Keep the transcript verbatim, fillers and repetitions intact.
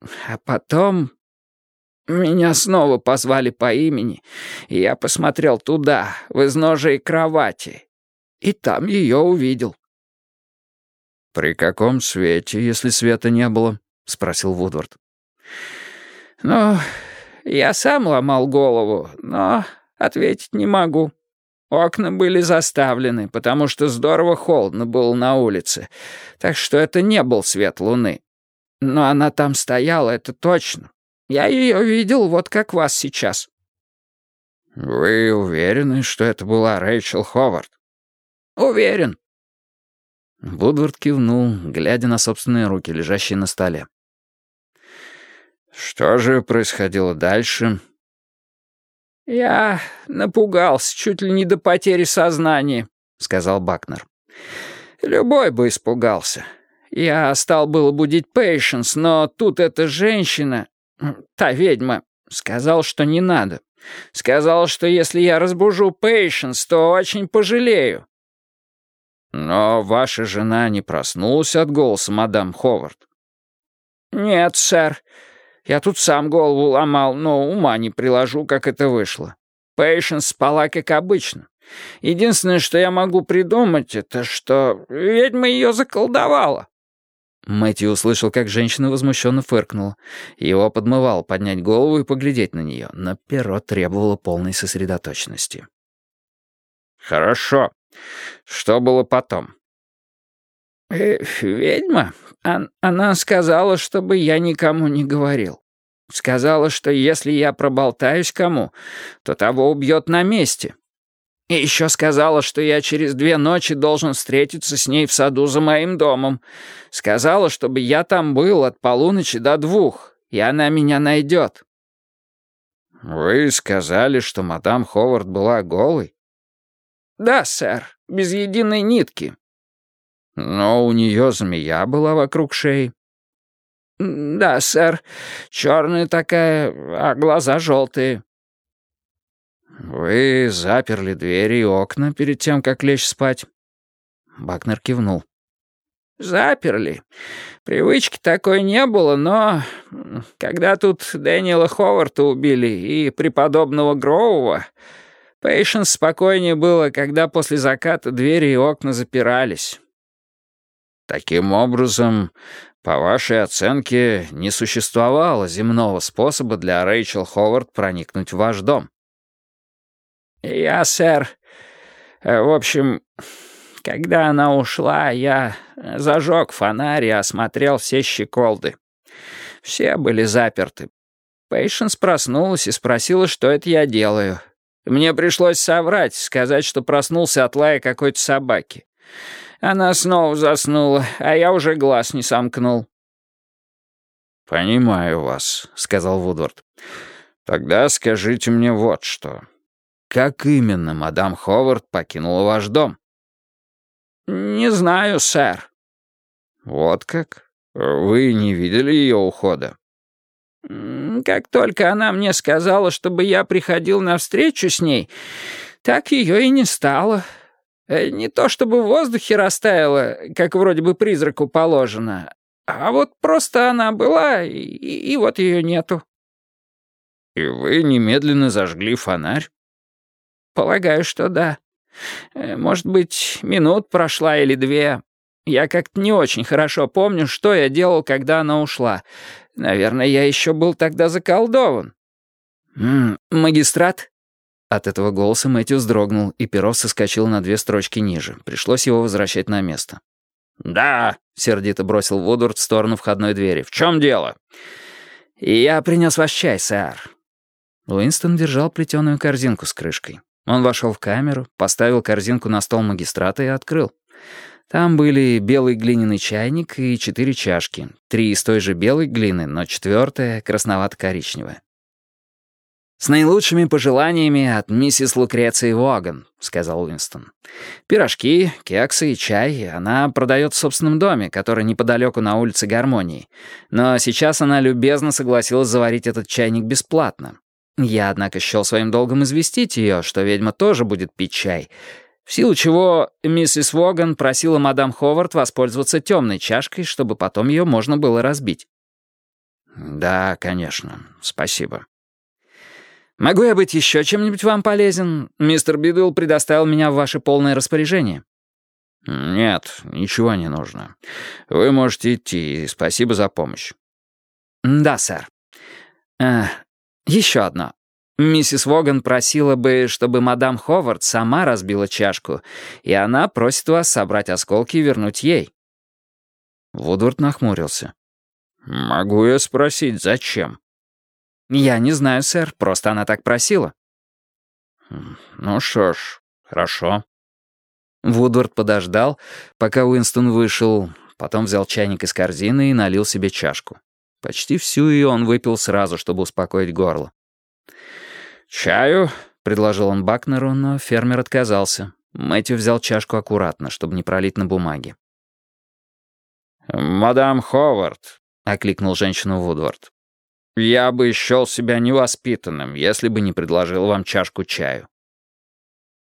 А потом меня снова позвали по имени, и я посмотрел туда, в изножие кровати, и там ее увидел». «При каком свете, если света не было?» — спросил Вудвард. «Ну, я сам ломал голову, но ответить не могу. Окна были заставлены, потому что здорово холодно было на улице, так что это не был свет луны. Но она там стояла, это точно. Я ее видел, вот как вас сейчас». «Вы уверены, что это была Рэйчел Ховард?» «Уверен». Вудвард кивнул, глядя на собственные руки, лежащие на столе. «Что же происходило дальше?» «Я напугался чуть ли не до потери сознания», — сказал Бакнер. «Любой бы испугался. Я стал было будить Пейшенс, но тут эта женщина, та ведьма, сказала, что не надо. Сказала, что если я разбужу Пейшенс, то очень пожалею». «Но ваша жена не проснулась от голоса мадам Ховард?» «Нет, сэр. Я тут сам голову ломал, но ума не приложу, как это вышло. Пейшенс спала, как обычно. Единственное, что я могу придумать, это что ведьма ее заколдовала». Мэтью услышал, как женщина возмущенно фыркнула. Его подмывало поднять голову и поглядеть на нее, но перо требовало полной сосредоточенности. «Хорошо. Что было потом?» Э, «Ведьма? Он, она сказала, чтобы я никому не говорил. Сказала, что если я проболтаюсь кому, то того убьет на месте. И еще сказала, что я через две ночи должен встретиться с ней в саду за моим домом. Сказала, чтобы я там был от полуночи до двух, и она меня найдет». «Вы сказали, что мадам Ховард была голой?» «Да, сэр, без единой нитки». «Но у нее змея была вокруг шеи». «Да, сэр, черная такая, а глаза желтые». «Вы заперли двери и окна перед тем, как лечь спать?» Бакнер кивнул. «Заперли. Привычки такой не было, но когда тут Дэниела Ховарда убили и преподобного Гроува, Пейшенс спокойнее было, когда после заката двери и окна запирались». «Таким образом, по вашей оценке, не существовало земного способа для Рэйчел Ховард проникнуть в ваш дом?» «Я, сэр, в общем, когда она ушла, я зажег фонарь и осмотрел все щеколды. Все были заперты. Пейшенс проснулась и спросила, что это я делаю. Мне пришлось соврать, сказать, что проснулся от лая какой-то собаки. Она снова заснула, а я уже глаз не сомкнул». «Понимаю вас», — сказал Вудвард. «Тогда скажите мне вот что. Как именно мадам Ховард покинула ваш дом?» «Не знаю, сэр». «Вот как? Вы не видели ее ухода?» «Как только она мне сказала, чтобы я приходил навстречу с ней, так ее и не стало. Не то чтобы в воздухе растаяла, как вроде бы призраку положено, а вот просто она была, и, и вот ее нету». «И вы немедленно зажгли фонарь?» «Полагаю, что да. Может быть, минут прошла или две. Я как-то не очень хорошо помню, что я делал, когда она ушла. Наверное, я еще был тогда заколдован». «М-м, магистрат?» От этого голоса Мэтью вздрогнул, и перо соскочило на две строчки ниже. Пришлось его возвращать на место. «Да», — сердито бросил Вудвард в сторону входной двери. «В чем дело?» «Я принес ваш чай, сэр». Уинстон держал плетеную корзинку с крышкой. Он вошел в камеру, поставил корзинку на стол магистрата и открыл. Там были белый глиняный чайник и четыре чашки. Три из той же белой глины, но четвертая красновато-коричневая. «С наилучшими пожеланиями от миссис Лукреции Уоган», — сказал Уинстон. «Пирожки, кексы и чай она продает в собственном доме, который неподалеку на улице Гармонии. Но сейчас она любезно согласилась заварить этот чайник бесплатно. Я, однако, счел своим долгом известить ее, что ведьма тоже будет пить чай, в силу чего миссис Уоган просила мадам Ховард воспользоваться темной чашкой, чтобы потом ее можно было разбить». «Да, конечно. Спасибо». «Могу я быть еще чем-нибудь вам полезен? Мистер Бидуэлл предоставил меня в ваше полное распоряжение». «Нет, ничего не нужно. Вы можете идти, и спасибо за помощь». «Да, сэр. Э, еще одно. Миссис Воган просила бы, чтобы мадам Ховард сама разбила чашку, и она просит вас собрать осколки и вернуть ей». Вудвард нахмурился. «Могу я спросить, зачем?» «Я не знаю, сэр, просто она так просила». «Ну что ж, хорошо». Вудвард подождал, пока Уинстон вышел, потом взял чайник из корзины и налил себе чашку. Почти всю ее он выпил сразу, чтобы успокоить горло. «Чаю?» — предложил он Бакнеру, но фермер отказался. Мэтью взял чашку аккуратно, чтобы не пролить на бумаге. «Мадам Ховард», — окликнул женщину Вудвард, — «я бы счел себя невоспитанным, если бы не предложил вам чашку чаю».